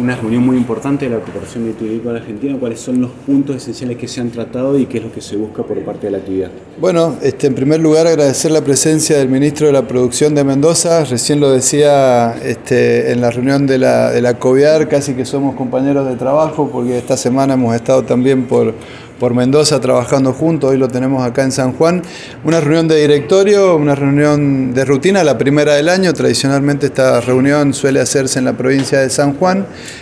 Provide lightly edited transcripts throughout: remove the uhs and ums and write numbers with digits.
una reunión muy importante de la cooperación vitivinícola argentina. ¿Cuáles son los puntos esenciales que se han tratado y qué es lo que se busca por parte de la actividad? Bueno, en primer lugar agradecer la presencia del ministro de la Producción de Mendoza. Recién lo decía en la reunión de la COVIAR, casi que somos compañeros de trabajo porque esta semana hemos estado también por Mendoza trabajando juntos, hoy lo tenemos acá en San Juan. Una reunión de directorio, una reunión de rutina, la primera del año. Tradicionalmente esta reunión suele hacerse en la provincia de San Juan.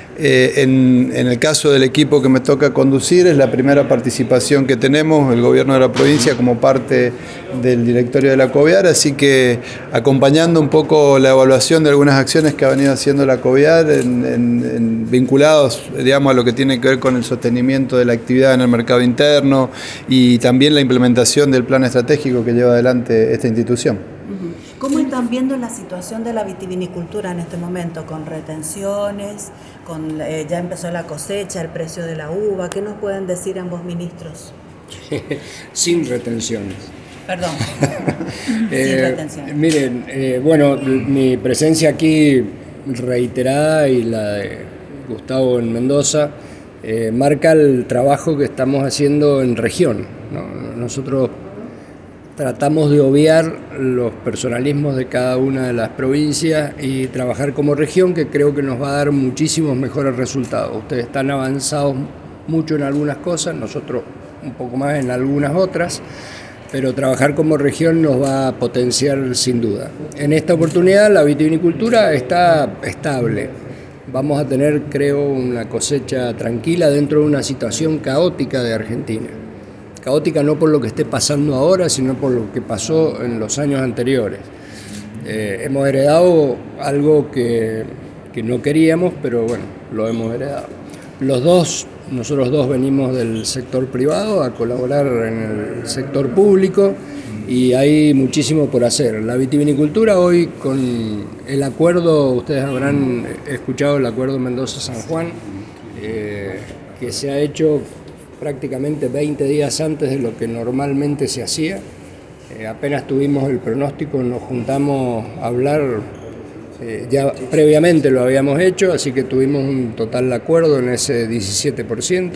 En el caso del equipo que me toca conducir, es la primera participación que tenemos, el gobierno de la provincia como parte del directorio de la COVIAR, así que acompañando un poco la evaluación de algunas acciones que ha venido haciendo la COVIAR vinculados, digamos, a lo que tiene que ver con el sostenimiento de la actividad en el mercado interno y también la implementación del plan estratégico que lleva adelante esta institución. ¿Cómo están viendo la situación de la vitivinicultura en este momento? Con retenciones, ya empezó la cosecha, el precio de la uva. ¿Qué nos pueden decir ambos ministros? Sin retenciones. Perdón. Sin retenciones. Miren, bueno, mi presencia aquí reiterada y la de Gustavo en Mendoza marca el trabajo que estamos haciendo en región, ¿no? Nosotros tratamos de obviar los personalismos de cada una de las provincias y trabajar como región, que creo que nos va a dar muchísimos mejores resultados. Ustedes están avanzados mucho en algunas cosas, nosotros un poco más en algunas otras, pero trabajar como región nos va a potenciar sin duda. En esta oportunidad la vitivinicultura está estable. Vamos a tener, creo, una cosecha tranquila dentro de una situación caótica de Argentina. Caótica no por lo que esté pasando ahora, sino por lo que pasó en los años anteriores. Hemos heredado algo que no queríamos, pero bueno, lo hemos heredado. Nosotros dos venimos del sector privado a colaborar en el sector público y hay muchísimo por hacer. La vitivinicultura hoy, con el acuerdo, ustedes habrán escuchado el acuerdo Mendoza-San Juan, que se ha hecho prácticamente 20 días antes de lo que normalmente se hacía. Apenas tuvimos el pronóstico, nos juntamos a hablar, ya previamente lo habíamos hecho, así que tuvimos un total acuerdo en ese 17%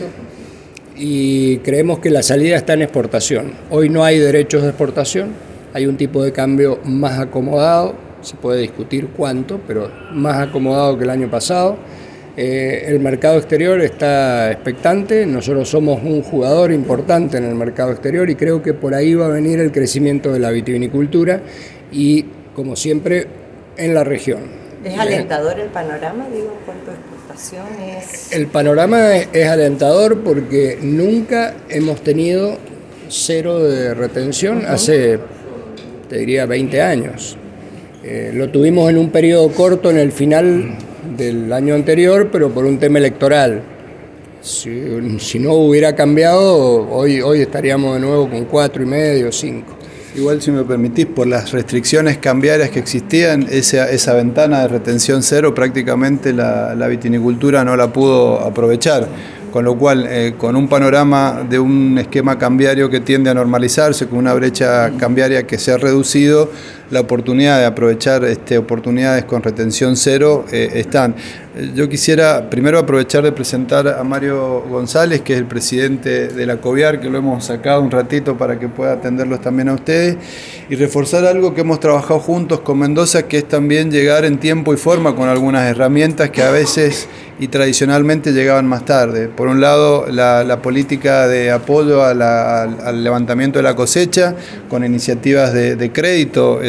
y creemos que la salida está en exportación. Hoy no hay derechos de exportación, hay un tipo de cambio más acomodado, se puede discutir cuánto, pero más acomodado que el año pasado. El mercado exterior está expectante, nosotros somos un jugador importante en el mercado exterior y creo que por ahí va a venir el crecimiento de la vitivinicultura y, como siempre, en la región. ¿Es alentador el panorama, digo, en cuanto a exportaciones? El panorama es alentador porque nunca hemos tenido cero de retención hace, te diría, 20 años. Lo tuvimos en un periodo corto en el final del año anterior, pero por un tema electoral. Si no hubiera cambiado, hoy estaríamos de nuevo con 4,5, 5. Igual, si me permitís, por las restricciones cambiarias que existían, esa ventana de retención cero prácticamente la vitinicultura no la pudo aprovechar. Con lo cual, con un panorama de un esquema cambiario que tiende a normalizarse, con una brecha cambiaria que se ha reducido, la oportunidad de aprovechar oportunidades con retención cero están. Yo quisiera primero aprovechar de presentar a Mario González, que es el presidente de la COVIAR, que lo hemos sacado un ratito para que pueda atenderlos también a ustedes, y reforzar algo que hemos trabajado juntos con Mendoza, que es también llegar en tiempo y forma con algunas herramientas que a veces y tradicionalmente llegaban más tarde. Por un lado, la política de apoyo al levantamiento de la cosecha, con iniciativas de crédito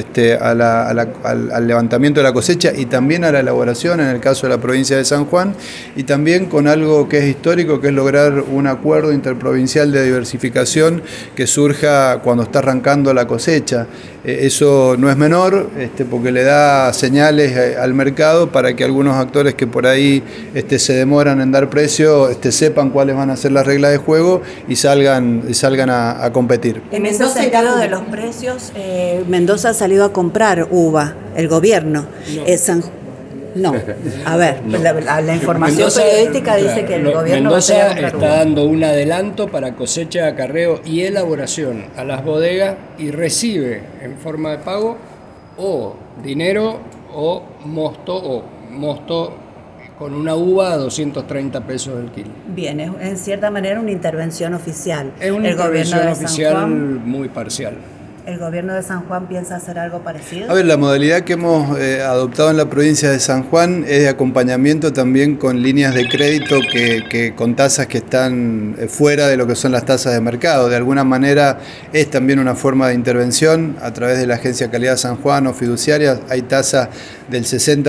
al levantamiento de la cosecha y también a la elaboración, en el caso de la provincia de San Juan, y también con algo que es histórico, que es lograr un acuerdo interprovincial de diversificación que surja cuando está arrancando la cosecha. Eso no es menor, porque le da señales al mercado para que algunos actores que por ahí se demoran en dar precio sepan cuáles van a ser las reglas de juego y salgan a competir. En ese sentido de los precios, Mendoza ha salido a comprar uva, el gobierno. No, a ver, no. La información Mendoza, periodística dice que el gobierno Mendoza va a comprar está dando un adelanto para cosecha, acarreo y elaboración a las bodegas y recibe en forma de pago o dinero o mosto con una uva a 230 pesos el kilo. Bien, es en cierta manera una intervención oficial. Es una intervención oficial muy parcial. ¿El gobierno de San Juan piensa hacer algo parecido? A ver, la modalidad que hemos adoptado en la provincia de San Juan es de acompañamiento también con líneas de crédito que con tasas que están fuera de lo que son las tasas de mercado. De alguna manera es también una forma de intervención a través de la Agencia de Calidad San Juan o fiduciarias. Hay tasas del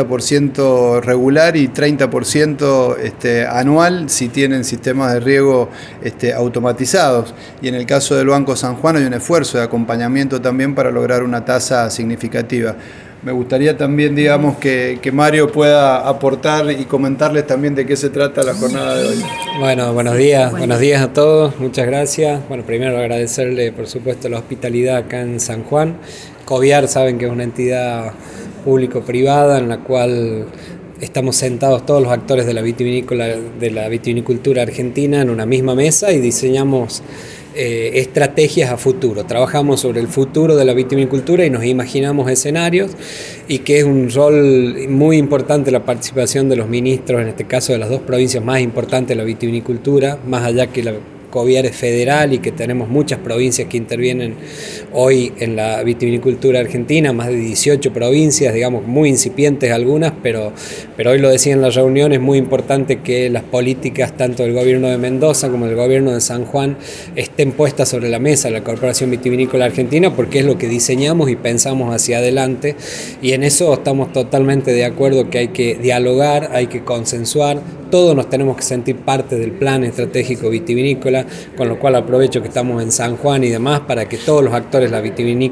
60% regular y 30% anual si tienen sistemas de riego automatizados. Y en el caso del Banco San Juan hay un esfuerzo de acompañamiento también para lograr una tasa significativa. Me gustaría también, digamos, que Mario pueda aportar y comentarles también de qué se trata la jornada de hoy. Bueno, buenos días a todos, muchas gracias. Bueno, primero agradecerle, por supuesto, la hospitalidad acá en San Juan. Coviar, saben que es una entidad público-privada en la cual estamos sentados todos los actores de la vitivinicultura argentina en una misma mesa y diseñamos estrategias a futuro. Trabajamos sobre el futuro de la vitivinicultura y nos imaginamos escenarios, y que es un rol muy importante la participación de los ministros, en este caso de las dos provincias más importantes de la vitivinicultura, más allá que la Coviar es federal y que tenemos muchas provincias que intervienen hoy en la vitivinicultura argentina, más de 18 provincias, digamos, muy incipientes algunas, pero hoy lo decía en la reunión, es muy importante que las políticas tanto del gobierno de Mendoza como del gobierno de San Juan estén puestas sobre la mesa de la Corporación Vitivinícola Argentina, porque es lo que diseñamos y pensamos hacia adelante, y en eso estamos totalmente de acuerdo que hay que dialogar, hay que consensuar, todos nos tenemos que sentir parte del plan estratégico vitivinícola, con lo cual aprovecho que estamos en San Juan y demás para que todos los actores de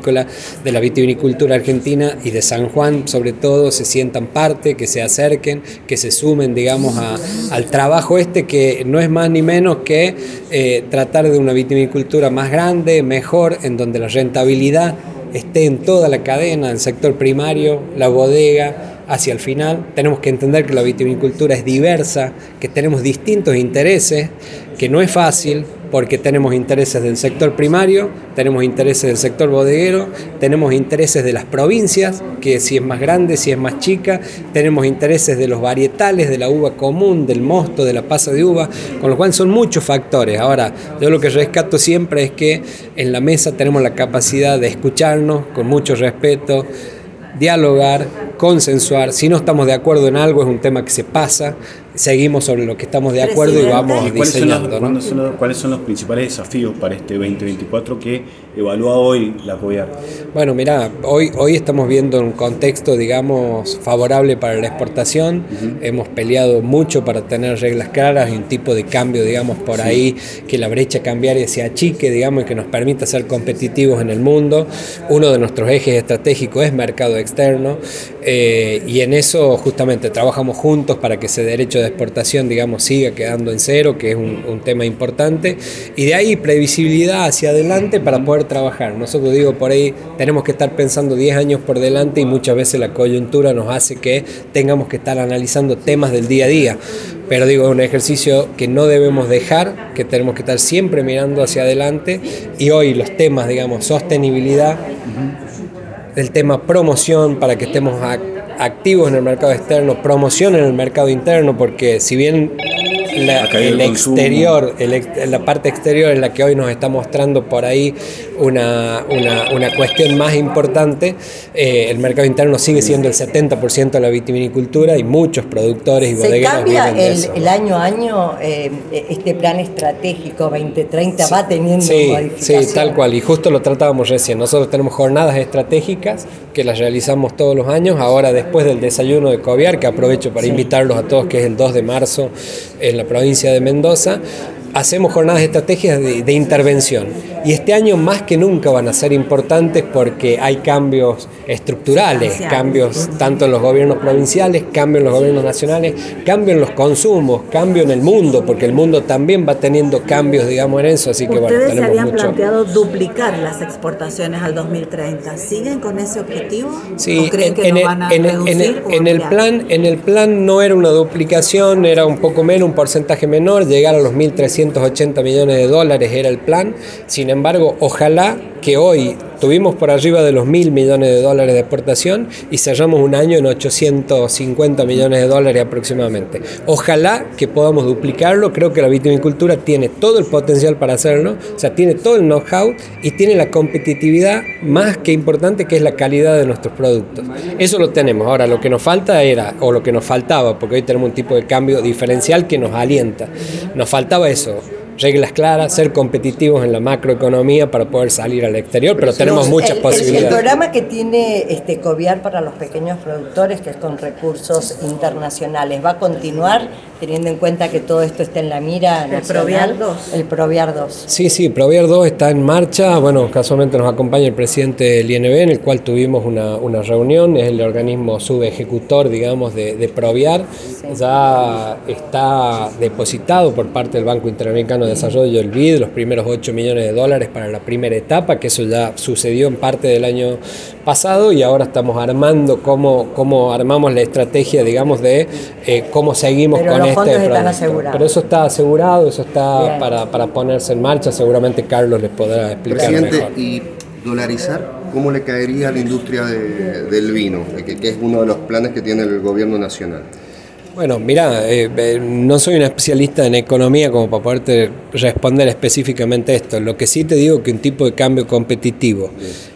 la vitivinicultura argentina y de San Juan sobre todo se sientan parte, que se acerquen, que se sumen, digamos, al trabajo que no es más ni menos que tratar de una vitivinicultura más grande, mejor, en donde la rentabilidad esté en toda la cadena, el sector primario, la bodega, hacia el final. Tenemos que entender que la vitivinicultura es diversa, que tenemos distintos intereses, que no es fácil porque tenemos intereses del sector primario, tenemos intereses del sector bodeguero, tenemos intereses de las provincias, que si es más grande, si es más chica, tenemos intereses de los varietales, de la uva común, del mosto, de la pasa de uva, con lo cual son muchos factores. Ahora, yo lo que rescato siempre es que en la mesa tenemos la capacidad de escucharnos con mucho respeto, dialogar, consensuar. Si no estamos de acuerdo en algo, es un tema que se pasa, seguimos sobre lo que estamos de acuerdo y vamos diseñando. ¿Cuáles son los principales desafíos para este 2024 que evalúa hoy la Coviar? Bueno, mirá, hoy estamos viendo un contexto, digamos, favorable para la exportación. Hemos peleado mucho para tener reglas claras y un tipo de cambio, digamos, por ahí, que la brecha cambiaria se achique, digamos, y que nos permita ser competitivos en el mundo. Uno de nuestros ejes estratégicos es mercado externo, y en eso justamente trabajamos juntos para que ese derecho de exportación, digamos, siga quedando en cero, que es un tema importante, y de ahí previsibilidad hacia adelante para poder trabajar. Nosotros, digo, por ahí tenemos que estar pensando 10 años por delante, y muchas veces la coyuntura nos hace que tengamos que estar analizando temas del día a día, pero digo, es un ejercicio que no debemos dejar, que tenemos que estar siempre mirando hacia adelante, y hoy los temas, digamos, sostenibilidad, el tema promoción para que estemos activos en el mercado externo, promoción en el mercado interno, porque si bien la parte exterior es la que hoy nos está mostrando por ahí una cuestión más importante, el mercado interno sigue siendo el 70% de la vitivinicultura y muchos productores y bodegueros viven de eso. El año a año, este plan estratégico 2030 va teniendo modificaciones. Sí, tal cual, y justo lo tratábamos recién. Nosotros tenemos jornadas estratégicas que las realizamos todos los años, ahora después del desayuno de Coviar, que aprovecho para invitarlos a todos, que es el 2 de marzo en la provincia de Mendoza. Hacemos jornadas estratégicas de intervención, y este año más que nunca van a ser importantes porque hay cambios estructurales, cambios tanto en los gobiernos provinciales, cambios en los gobiernos nacionales, cambios en los consumos, cambios en el mundo, porque el mundo también va teniendo cambios, digamos, en eso, así que bueno, tenemos mucho. ¿Ustedes se habían planteado duplicar las exportaciones al 2030? ¿Siguen con ese objetivo? Sí, ¿O creen que lo van a reducir? En el plan no era una duplicación, era un poco menos, un porcentaje menor, llegar a los 1.380 millones de dólares era el plan. Sin embargo, ojalá que hoy tuvimos por arriba de los $1.000 millones de exportación y cerramos un año en $850 millones aproximadamente. Ojalá que podamos duplicarlo. Creo que la vitivinicultura tiene todo el potencial para hacerlo, o sea, tiene todo el know-how y tiene la competitividad más que importante, que es la calidad de nuestros productos. Eso lo tenemos. Ahora, lo que nos falta o lo que nos faltaba, porque hoy tenemos un tipo de cambio diferencial que nos alienta. Nos faltaba eso. Reglas claras, ser competitivos en la macroeconomía para poder salir al exterior, pero tenemos muchas posibilidades. El programa que tiene Coviar para los pequeños productores, que es con recursos internacionales, ¿va a continuar teniendo en cuenta que todo esto está en la mira nacional? El Proviar 2. Sí, Proviar 2 está en marcha. Bueno, casualmente nos acompaña el presidente del INB, en el cual tuvimos una reunión. Es el organismo subejecutor, digamos, de Proviar. Sí. Ya está depositado por parte del Banco Interamericano de Desarrollo, el BID, los primeros $8 millones para la primera etapa, que eso ya sucedió en parte del año pasado, y ahora estamos armando cómo armamos la estrategia, digamos, de cómo seguimos con este producto. Pero eso está asegurado, eso está para ponerse en marcha. Seguramente Carlos les podrá explicar mejor. Presidente, y dolarizar, ¿cómo le caería a la industria del vino? Que es uno de los planes que tiene el gobierno nacional. Bueno, mira, no soy un especialista en economía como para poderte responder específicamente esto. Lo que sí te digo es que un tipo de cambio competitivo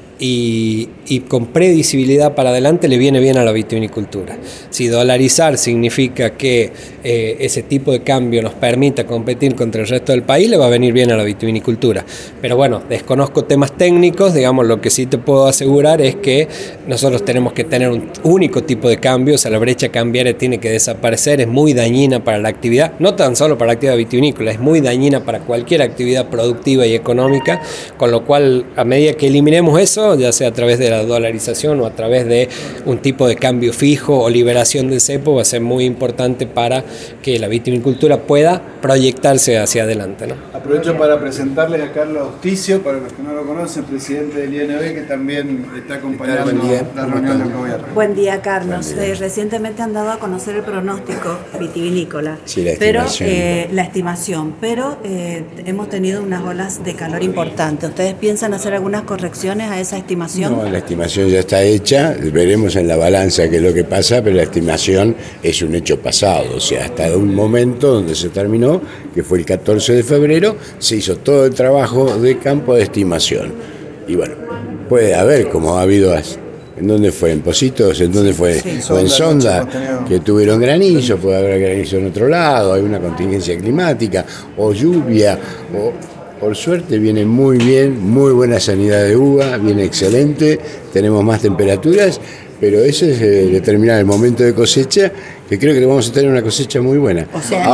y con predecibilidad para adelante le viene bien a la vitivinicultura. Si dolarizar significa que ese tipo de cambio nos permita competir contra el resto del país, le va a venir bien a la vitivinicultura. Pero bueno, desconozco temas técnicos. Digamos, lo que sí te puedo asegurar es que nosotros tenemos que tener un único tipo de cambio. O sea, la brecha cambiaria tiene que desaparecer. Es muy dañina para la actividad, no tan solo para la actividad vitivinícola, es muy dañina para cualquier actividad productiva y económica, con lo cual, a medida que eliminemos eso, ya sea a través de la dolarización o a través de un tipo de cambio fijo o liberación del cepo, va a ser muy importante para que la vitivinicultura pueda proyectarse hacia adelante, ¿no? Aprovecho para presentarles a Carlos Ticio, para los que no lo conocen, presidente del INB, que también está acompañando la reunión del gobierno. Buen día, Carlos. Recientemente han dado a conocer el pronóstico vitivinícola, sí, la estimación, pero hemos tenido unas olas de calor importantes. ¿Ustedes piensan hacer algunas correcciones a esa estimación? No, la estimación ya está hecha, veremos en la balanza qué es lo que pasa, pero la estimación es un hecho pasado, o sea, hasta un momento donde se terminó, que fue el 14 de febrero, se hizo todo el trabajo de campo de estimación. Y bueno, puede haber, como ha habido, ¿en dónde fue? ¿En Pocitos? ¿En dónde fue? Sí, o en Sonda, que tuvieron granizo, puede haber granizo en otro lado, hay una contingencia climática, o lluvia, o... Por suerte viene muy bien, muy buena sanidad de uva, viene excelente, tenemos más temperaturas, pero eso es determinar el momento de cosecha, que creo que vamos a tener una cosecha muy buena. O sea,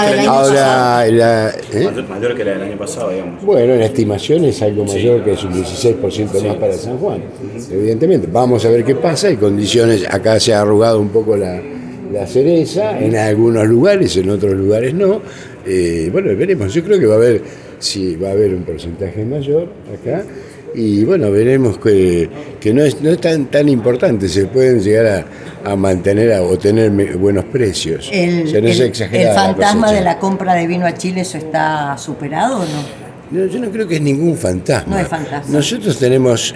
mayor que la del año pasado, digamos. Bueno, la estimación es algo mayor, que es un 16% más para San Juan, evidentemente. Vamos a ver qué pasa, hay condiciones, acá se ha arrugado un poco la cereza, en algunos lugares, en otros lugares no. Bueno, veremos, yo creo que va a haber un porcentaje mayor acá, y bueno, veremos que no es tan importante, se pueden llegar a mantener o tener buenos precios. ¿El fantasma de la compra de vino a Chile, eso está superado o no? No, yo no creo que es ningún fantasma. No es fantasma. Nosotros tenemos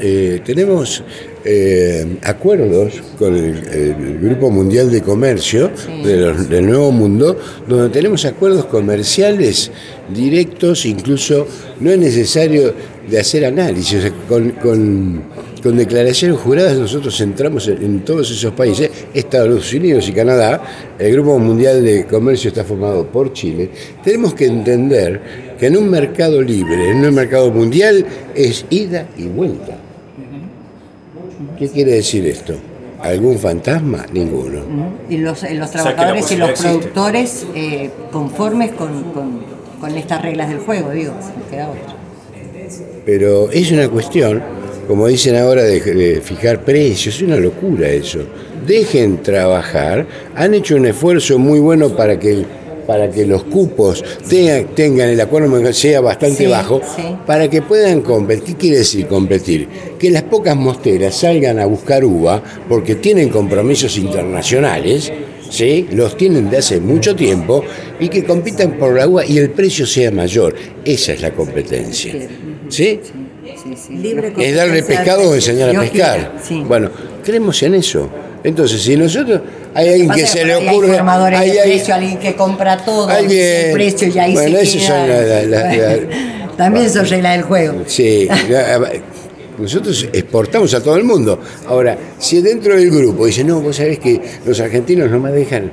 acuerdos con el Grupo Mundial de Comercio, sí, del Nuevo Mundo, donde tenemos acuerdos comerciales directos, incluso no es necesario de hacer análisis. O sea, con declaraciones juradas nosotros entramos en todos esos países, Estados Unidos y Canadá. El Grupo Mundial de Comercio está formado por Chile. Tenemos que entender que en un mercado libre, en un mercado mundial, es ida y vuelta. ¿Qué quiere decir esto? ¿Algún fantasma? Ninguno. ¿Y los trabajadores y los productores conformes con estas reglas del juego? Digo, no queda otra. Pero es una cuestión, como dicen ahora, de fijar precios, es una locura eso. Dejen trabajar, han hecho un esfuerzo muy bueno para que los cupos tengan el acuerdo, sea bastante bajo, para que puedan competir. ¿Qué quiere decir competir? Que las pocas mosteras salgan a buscar uva porque tienen compromisos internacionales, ¿sí? Los tienen de hace mucho tiempo, y que compitan por la uva y el precio sea mayor. Esa es la competencia, ¿sí? Libre Es darle pescado o enseñar a Dios pescar. quiera, sí. Bueno, creemos en eso. Entonces, si nosotros, hay alguien que se le ocurre... Hay formadores de hay- precio, alguien que compra todo, alguien- dice el precio y ahí bueno, se esas queda. son También son reglas del juego. Sí, nosotros exportamos a todo el mundo. Ahora, si dentro del grupo dicen, no, vos sabés que los argentinos no me dejan,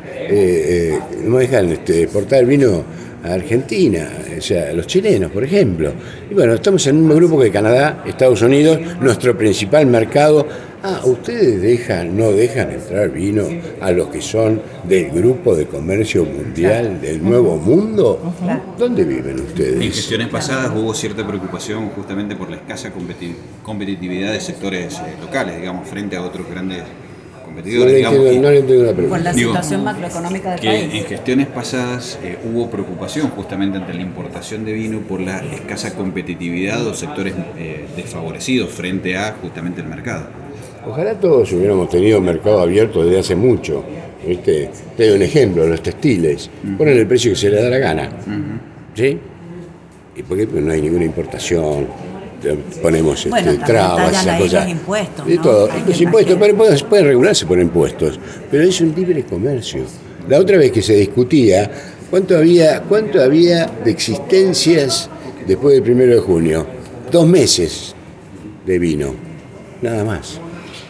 exportar vino a Argentina, o sea, los chilenos, por ejemplo. Y bueno, estamos en un mismo grupo que Canadá, Estados Unidos, nuestro principal mercado. ¿Ustedes no dejan entrar vino a los que son del Grupo de Comercio Mundial del Nuevo Mundo? ¿Dónde viven ustedes? En gestiones pasadas hubo cierta preocupación justamente por la escasa competitividad de sectores locales, digamos, frente a otros grandes competidores. No le entiendo la pregunta. Con la situación macroeconómica del que país. en gestiones pasadas hubo preocupación justamente ante la importación de vino por la escasa competitividad o sectores desfavorecidos frente a justamente el mercado. Ojalá todos hubiéramos tenido mercado abierto desde hace mucho. ¿Viste? Te doy un ejemplo, los textiles. Ponen el precio que se les da la gana. ¿Sí? ¿Y por qué? Porque no hay ninguna importación. Ponemos trabas, esas cosas. Los impuestos, De ¿no? todo. Los impuestos pueden regularse por impuestos, pero es un libre comercio. La otra vez que se discutía, ¿cuánto había de existencias después del 1 de junio? 2 meses de vino, nada más.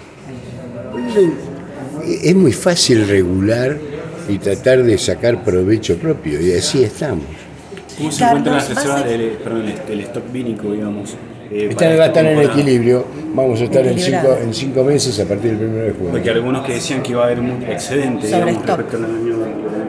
Es muy fácil regular y tratar de sacar provecho propio, y así estamos. ¿Cómo se encuentra la reserva el stock vínico, digamos? Va a estar en equilibrio, vamos a estar en 5 meses a partir del 1 de junio. Porque algunos que decían que iba a haber un excedente, digamos, respecto al año